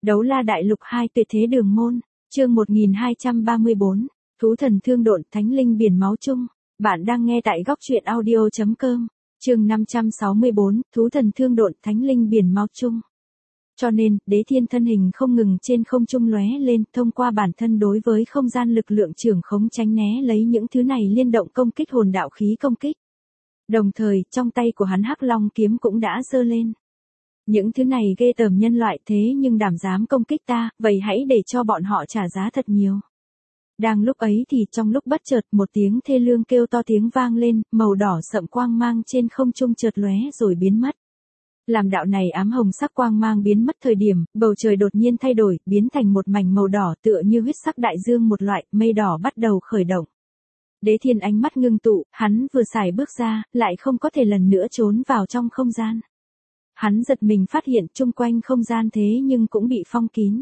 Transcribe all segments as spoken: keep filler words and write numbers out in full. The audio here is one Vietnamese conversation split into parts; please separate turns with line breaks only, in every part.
Đấu la đại lục hai tuyệt thế đường môn, chương một nghìn hai trăm ba mươi bốn, thú thần thương độn thánh linh biển máu chung. Bạn đang nghe tại góc truyện audio chấm com, chương năm trăm sáu mươi bốn, thú thần thương độn thánh linh biển máu chung. Cho nên, đế thiên thân hình không ngừng trên không trung lóe lên, thông qua bản thân đối với không gian lực lượng trưởng khống tránh né lấy những thứ này liên động công kích hồn đạo khí công kích. Đồng thời, trong tay của hắn Hắc Long kiếm cũng đã giơ lên. Những thứ này ghê tởm nhân loại thế nhưng đảm dám công kích ta, vậy hãy để cho bọn họ trả giá thật nhiều. Đang lúc ấy thì trong lúc bất chợt một tiếng thê lương kêu to tiếng vang lên, màu đỏ sậm quang mang trên không trung chợt lóe rồi biến mất. Làm đạo này ám hồng sắc quang mang biến mất thời điểm, bầu trời đột nhiên thay đổi, biến thành một mảnh màu đỏ tựa như huyết sắc đại dương một loại, mây đỏ bắt đầu khởi động. Đế thiên ánh mắt ngưng tụ, hắn vừa xài bước ra, lại không có thể lần nữa trốn vào trong không gian. Hắn giật mình phát hiện chung quanh không gian thế nhưng cũng bị phong kín.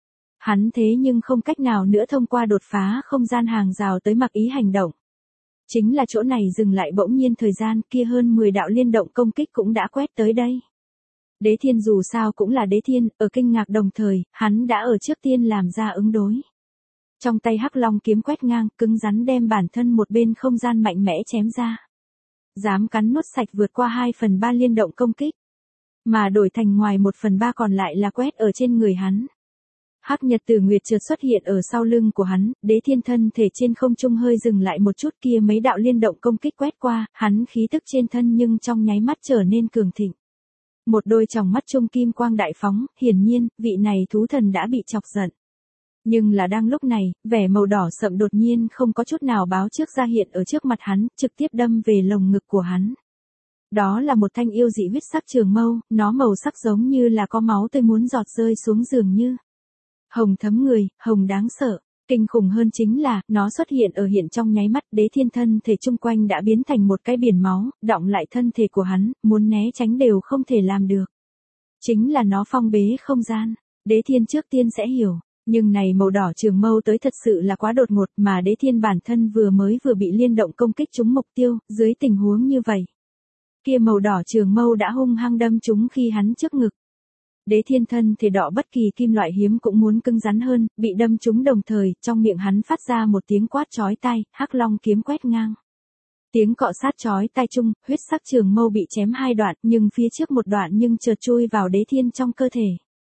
Hắn thế nhưng không cách nào nữa thông qua đột phá không gian hàng rào tới mặc ý hành động. Chính là chỗ này dừng lại bỗng nhiên thời gian kia hơn mười đạo liên động công kích cũng đã quét tới đây. Đế thiên dù sao cũng là đế thiên, ở kinh ngạc đồng thời, hắn đã ở trước tiên làm ra ứng đối. Trong tay Hắc Long kiếm quét ngang, cứng rắn đem bản thân một bên không gian mạnh mẽ chém ra. Dám cắn nuốt sạch vượt qua hai phần ba liên động công kích. Mà đổi thành ngoài một phần ba còn lại là quét ở trên người hắn. Hắc Nhật Tử Nguyệt chợt xuất hiện ở sau lưng của hắn, đế thiên thân thể trên không trung hơi dừng lại một chút kia mấy đạo liên động công kích quét qua, hắn khí tức trên thân nhưng trong nháy mắt trở nên cường thịnh. Một đôi tròng mắt trung kim quang đại phóng, hiển nhiên, vị này thú thần đã bị chọc giận. Nhưng là đang lúc này, vẻ màu đỏ sậm đột nhiên không có chút nào báo trước ra hiện ở trước mặt hắn, trực tiếp đâm về lồng ngực của hắn. Đó là một thanh yêu dị huyết sắc trường mâu, nó màu sắc giống như là có máu tươi muốn giọt rơi xuống dường như. Hồng thấm người, hồng đáng sợ, kinh khủng hơn chính là, nó xuất hiện ở hiện trong nháy mắt đế thiên thân thể chung quanh đã biến thành một cái biển máu, đọng lại thân thể của hắn, muốn né tránh đều không thể làm được. Chính là nó phong bế không gian, đế thiên trước tiên sẽ hiểu, nhưng này màu đỏ trường mâu tới thật sự là quá đột ngột mà đế thiên bản thân vừa mới vừa bị liên động công kích trúng mục tiêu, dưới tình huống như vậy. Kia màu đỏ trường mâu đã hung hăng đâm trúng khi hắn trước ngực. Đế thiên thân thể đỏ bất kỳ kim loại hiếm cũng muốn cứng rắn hơn, bị đâm trúng đồng thời, trong miệng hắn phát ra một tiếng quát chói tai, Hắc Long kiếm quét ngang. Tiếng cọ sát chói tai chung, huyết sắc trường mâu bị chém hai đoạn, nhưng phía trước một đoạn nhưng chợt chui vào đế thiên trong cơ thể.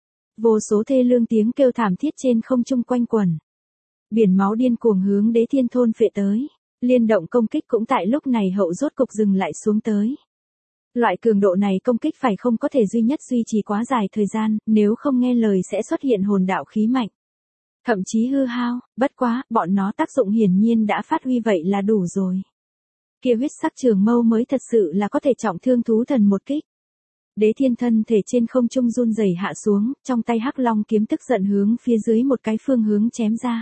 Vô số thê lương tiếng kêu thảm thiết trên không trung quanh quẩn. Biển máu điên cuồng hướng đế thiên thôn phệ tới, liên động công kích cũng tại lúc này hậu rốt cục dừng lại xuống tới. Loại cường độ này công kích phải không có thể duy nhất duy trì quá dài thời gian, nếu không nghe lời sẽ xuất hiện hồn đạo khí mạnh. Thậm chí hư hao, bất quá, bọn nó tác dụng hiển nhiên đã phát huy vậy là đủ rồi. Kia huyết sắc trường mâu mới thật sự là có thể trọng thương thú thần một kích. Đế thiên thân thể trên không trung run rẩy hạ xuống, trong tay Hắc Long kiếm tức giận hướng phía dưới một cái phương hướng chém ra.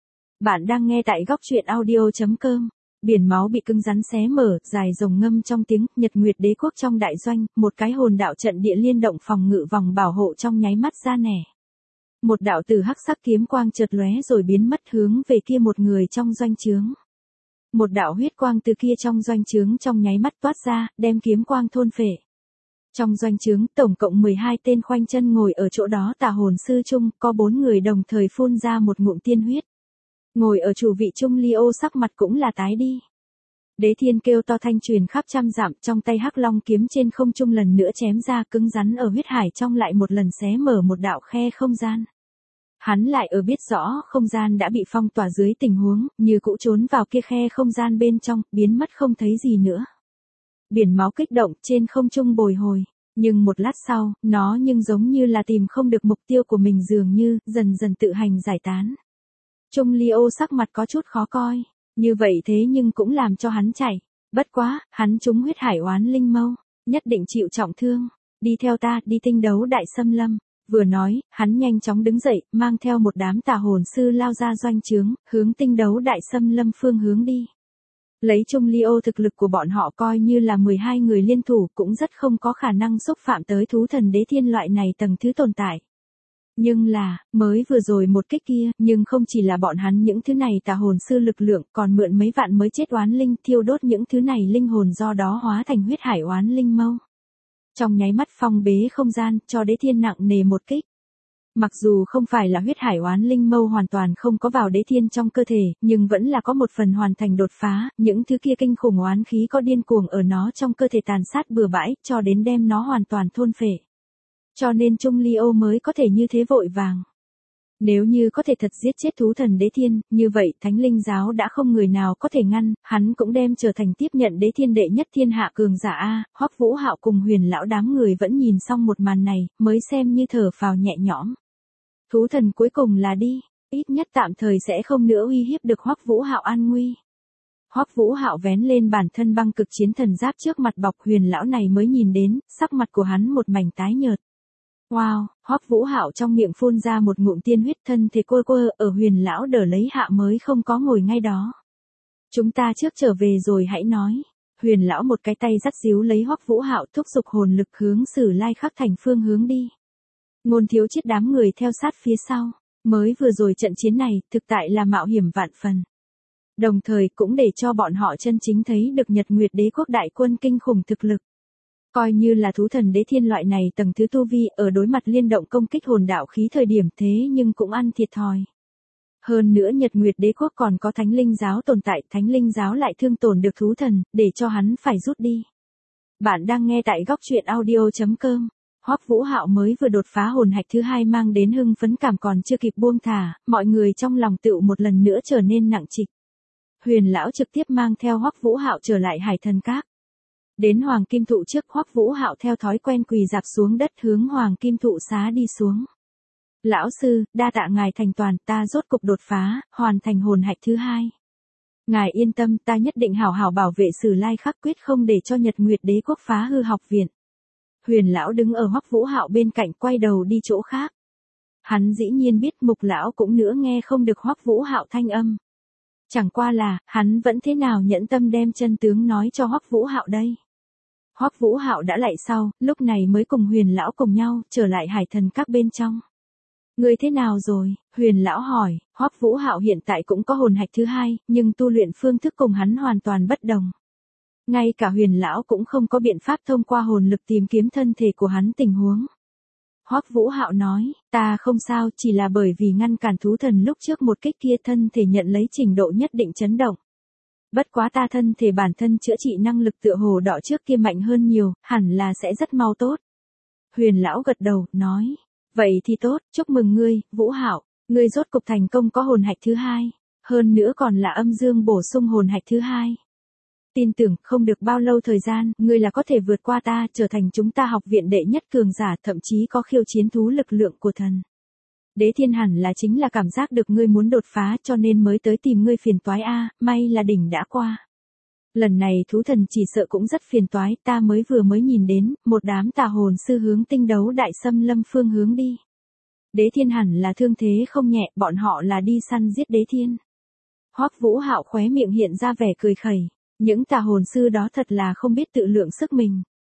Bạn đang nghe tại góc truyện audio chấm com. Biển máu bị cứng rắn xé mở, dài rồng ngâm trong tiếng, Nhật Nguyệt Đế quốc trong đại doanh, một cái hồn đạo trận địa liên động phòng ngự vòng bảo hộ trong nháy mắt ra nẻ. Một đạo từ hắc sắc kiếm quang chợt lóe rồi biến mất hướng về kia một người trong doanh trướng. Một đạo huyết quang từ kia trong doanh trướng trong nháy mắt toát ra, đem kiếm quang thôn phệ. Trong doanh trướng, tổng cộng mười hai tên khoanh chân ngồi ở chỗ đó tà hồn sư chung, có bốn người đồng thời phun ra một ngụm tiên huyết. Ngồi ở chủ vị trung Leo sắc mặt cũng là tái đi. Đế thiên kêu to thanh truyền khắp trăm dặm, trong tay Hắc Long kiếm trên không trung lần nữa chém ra cứng rắn ở huyết hải trong lại một lần xé mở một đạo khe không gian. Hắn lại ở biết rõ không gian đã bị phong tỏa dưới tình huống, như cũ trốn vào kia khe không gian bên trong, biến mất không thấy gì nữa. Biển máu kích động trên không trung bồi hồi, nhưng một lát sau, nó nhưng giống như là tìm không được mục tiêu của mình dường như, dần dần tự hành giải tán. Trung Leo sắc mặt có chút khó coi, như vậy thế nhưng cũng làm cho hắn chạy, bất quá, hắn trúng huyết hải oán linh mâu, nhất định chịu trọng thương, đi theo ta, đi tinh đấu đại xâm lâm, vừa nói, hắn nhanh chóng đứng dậy, mang theo một đám tà hồn sư lao ra doanh trướng, hướng tinh đấu đại xâm lâm phương hướng đi. Lấy Trung Leo thực lực của bọn họ coi như là mười hai người liên thủ cũng rất không có khả năng xúc phạm tới thú thần đế thiên loại này tầng thứ tồn tại. Nhưng là, mới vừa rồi một kích kia, nhưng không chỉ là bọn hắn những thứ này tà hồn sư lực lượng, còn mượn mấy vạn mới chết oán linh thiêu đốt những thứ này linh hồn do đó hóa thành huyết hải oán linh mâu. Trong nháy mắt phong bế không gian, cho đế thiên nặng nề một kích. Mặc dù không phải là huyết hải oán linh mâu hoàn toàn không có vào đế thiên trong cơ thể, nhưng vẫn là có một phần hoàn thành đột phá, những thứ kia kinh khủng oán khí có điên cuồng ở nó trong cơ thể tàn sát bừa bãi, cho đến đem nó hoàn toàn thôn phệ. Cho nên Trung Ly Ô mới có thể như thế vội vàng. Nếu như có thể thật giết chết thú thần đế thiên, như vậy Thánh Linh giáo đã không người nào có thể ngăn, hắn cũng đem trở thành tiếp nhận đế thiên đệ nhất thiên hạ cường giả a. Hoắc Vũ Hạo cùng Huyền lão đám người vẫn nhìn xong một màn này, mới xem như thở phào nhẹ nhõm. Thú thần cuối cùng là đi, ít nhất tạm thời sẽ không nữa uy hiếp được Hoắc Vũ Hạo an nguy. Hoắc Vũ Hạo vén lên bản thân băng cực chiến thần giáp trước mặt bọc Huyền lão này mới nhìn đến, sắc mặt của hắn một mảnh tái nhợt. Wow, Hoắc Vũ Hạo trong miệng phun ra một ngụm tiên huyết, thân thể quơ quơ ở Huyền lão đỡ lấy hạ mới không có ngồi ngay đó. Chúng ta trước trở về rồi hãy nói. Huyền lão một cái tay dắt díu lấy Hoắc Vũ Hạo thúc giục hồn lực hướng Sử Lai Khắc thành phương hướng đi. Ngôn Thiếu Chiết đám người theo sát phía sau, mới vừa rồi trận chiến này thực tại là mạo hiểm vạn phần. Đồng thời cũng để cho bọn họ chân chính thấy được Nhật Nguyệt Đế quốc đại quân kinh khủng thực lực. Coi như là thú thần đế thiên loại này tầng thứ tu vi ở đối mặt liên động công kích hồn đạo khí thời điểm thế nhưng cũng ăn thiệt thòi. Hơn nữa Nhật Nguyệt Đế quốc còn có Thánh Linh giáo tồn tại, Thánh Linh giáo lại thương tổn được thú thần, để cho hắn phải rút đi. Bạn đang nghe tại góc truyện audio chấm com. Hoắc Vũ Hạo mới vừa đột phá hồn hạch thứ hai mang đến hưng phấn cảm còn chưa kịp buông thả, mọi người trong lòng tựu một lần nữa trở nên nặng trịch. Huyền lão trực tiếp mang theo Hoắc Vũ Hạo trở lại Hải Thần Các. Đến Hoàng Kim Thụ trước, Hoắc Vũ Hạo theo thói quen quỳ rạp xuống đất hướng Hoàng Kim Thụ xá đi xuống. Lão sư, đa tạ ngài thành toàn, ta rốt cục đột phá, hoàn thành hồn hạch thứ hai. Ngài yên tâm, ta nhất định hảo hảo bảo vệ Sử Lai Khắc, quyết không để cho Nhật Nguyệt Đế quốc phá hư học viện. Huyền lão đứng ở Hoắc Vũ Hạo bên cạnh quay đầu đi chỗ khác. Hắn dĩ nhiên biết Mục lão cũng nữa nghe không được Hoắc Vũ Hạo thanh âm. Chẳng qua là, hắn vẫn thế nào nhẫn tâm đem chân tướng nói cho Hoắc Vũ Hạo đây. Hoắc Vũ Hạo đã lại sau, lúc này mới cùng Huyền lão cùng nhau trở lại Hải Thần Các bên trong. Người thế nào rồi? Huyền lão hỏi. Hoắc Vũ Hạo hiện tại cũng có hồn hạch thứ hai, nhưng tu luyện phương thức cùng hắn hoàn toàn bất đồng. Ngay cả Huyền lão cũng không có biện pháp thông qua hồn lực tìm kiếm thân thể của hắn tình huống. Hoắc Vũ Hạo nói, ta không sao, chỉ là bởi vì ngăn cản thú thần lúc trước một kích kia thân thể nhận lấy trình độ nhất định chấn động. Bất quá ta thân thể bản thân chữa trị năng lực tựa hồ đỏ trước kia mạnh hơn nhiều, hẳn là sẽ rất mau tốt. Huyền lão gật đầu, nói, vậy thì tốt, chúc mừng ngươi, Vũ Hạo, ngươi rốt cục thành công có hồn hạch thứ hai, hơn nữa còn là âm dương bổ sung hồn hạch thứ hai. Tin tưởng không được bao lâu thời gian, ngươi là có thể vượt qua ta, trở thành chúng ta học viện đệ nhất cường giả, thậm chí có khiêu chiến thú lực lượng của thần. Đế thiên hẳn là chính là cảm giác được ngươi muốn đột phá cho nên mới tới tìm ngươi phiền toái a, may là đỉnh đã qua. Lần này thú thần chỉ sợ cũng rất phiền toái, ta mới vừa mới nhìn đến, một đám tà hồn sư hướng tinh đấu đại xâm lâm phương hướng đi. Đế thiên hẳn là thương thế không nhẹ, bọn họ là đi săn giết đế thiên. Hoắc Vũ Hạo khóe miệng hiện ra vẻ cười khẩy, những tà hồn sư đó thật là không biết tự lượng sức mình.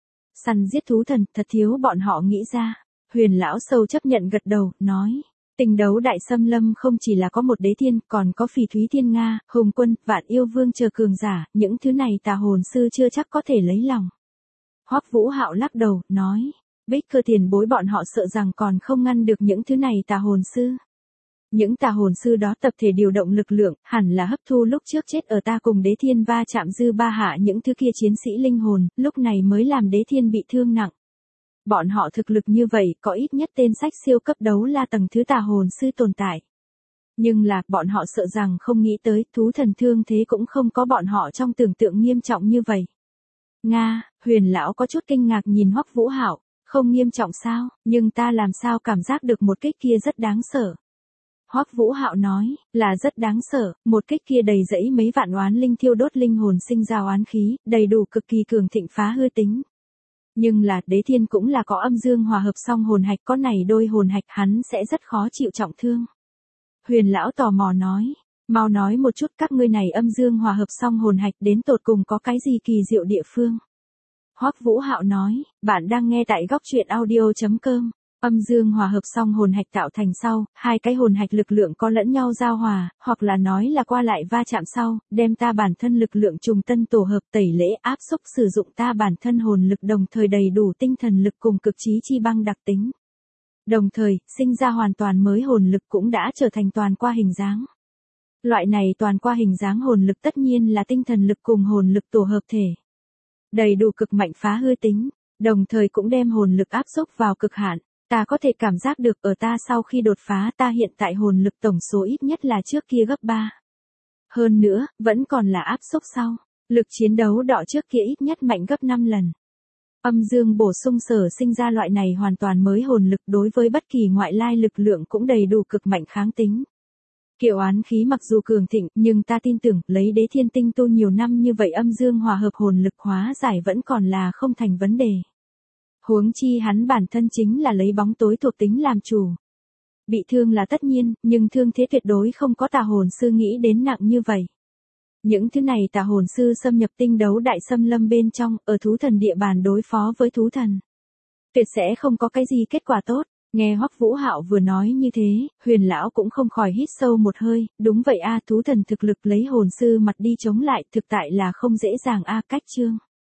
Săn giết thú thần, thật thiếu bọn họ nghĩ ra. Huyền lão sâu chấp nhận gật đầu, nói, tinh đấu đại xâm lâm không chỉ là có một đế thiên, còn có phỉ thúy thiên Nga, hùng quân, vạn yêu vương chờ cường giả, những thứ này tà hồn sư chưa chắc có thể lấy lòng. Hoắc Vũ Hạo lắc đầu, nói, Bích Cơ tiền bối bọn họ sợ rằng còn không ngăn được những thứ này tà hồn sư. Những tà hồn sư đó tập thể điều động lực lượng, hẳn là hấp thu lúc trước chết ở ta cùng đế thiên va chạm dư ba hạ những thứ kia chiến sĩ linh hồn, lúc này mới làm đế thiên bị thương nặng. Bọn họ thực lực như vậy, có ít nhất tên sách siêu cấp đấu la tầng thứ tà hồn sư tồn tại. Nhưng là, bọn họ sợ rằng không nghĩ tới, thú thần thương thế cũng không có bọn họ trong tưởng tượng nghiêm trọng như vậy. Nga, Huyền lão có chút kinh ngạc nhìn Hoắc Vũ Hạo, không nghiêm trọng sao, nhưng ta làm sao cảm giác được một kích kia rất đáng sợ. Hoắc Vũ Hạo nói, là rất đáng sợ, một kích kia đầy dẫy mấy vạn oán linh thiêu đốt linh hồn sinh ra oán khí, đầy đủ cực kỳ cường thịnh phá hư tính. Nhưng là, đế thiên cũng là có âm dương hòa hợp song hồn hạch, có này đôi hồn hạch hắn sẽ rất khó chịu trọng thương. Huyền lão tò mò nói, mau nói một chút các ngươi này âm dương hòa hợp song hồn hạch đến tột cùng có cái gì kỳ diệu địa phương. Hoắc Vũ Hạo nói, bạn đang nghe tại góc truyện audio chấm com. Âm dương hòa hợp song hồn hạch tạo thành sau, hai cái hồn hạch lực lượng có lẫn nhau giao hòa, hoặc là nói là qua lại va chạm sau, đem ta bản thân lực lượng trùng tân tổ hợp tẩy lễ áp xúc sử dụng ta bản thân hồn lực đồng thời đầy đủ tinh thần lực cùng cực trí chi băng đặc tính. Đồng thời, sinh ra hoàn toàn mới hồn lực cũng đã trở thành toàn qua hình dáng. Loại này toàn qua hình dáng hồn lực tất nhiên là tinh thần lực cùng hồn lực tổ hợp thể. Đầy đủ cực mạnh phá hư tính, đồng thời cũng đem hồn lực áp xúc vào cực hạn. Ta có thể cảm giác được ở ta sau khi đột phá ta hiện tại hồn lực tổng số ít nhất là trước kia gấp ba. Hơn nữa, vẫn còn là áp xúc sau. Lực chiến đấu đọ trước kia ít nhất mạnh gấp năm lần. Âm dương bổ sung sở sinh ra loại này hoàn toàn mới hồn lực đối với bất kỳ ngoại lai lực lượng cũng đầy đủ cực mạnh kháng tính. Kiệu oán khí mặc dù cường thịnh, nhưng ta tin tưởng, lấy đế thiên tinh tu nhiều năm như vậy âm dương hòa hợp hồn lực hóa giải vẫn còn là không thành vấn đề. Huống chi hắn bản thân chính là lấy bóng tối thuộc tính làm chủ. Bị thương là tất nhiên, nhưng thương thế tuyệt đối không có tà hồn sư nghĩ đến nặng như vậy. Những thứ này tà hồn sư xâm nhập tinh đấu đại xâm lâm bên trong, ở thú thần địa bàn đối phó với thú thần. Tuyệt sẽ không có cái gì kết quả tốt. Nghe Hoắc Vũ Hạo vừa nói như thế, Huyền lão cũng không khỏi hít sâu một hơi, đúng vậy a, thú thần thực lực lấy hồn sư mặt đi chống lại, thực tại là không dễ dàng a. Cách chương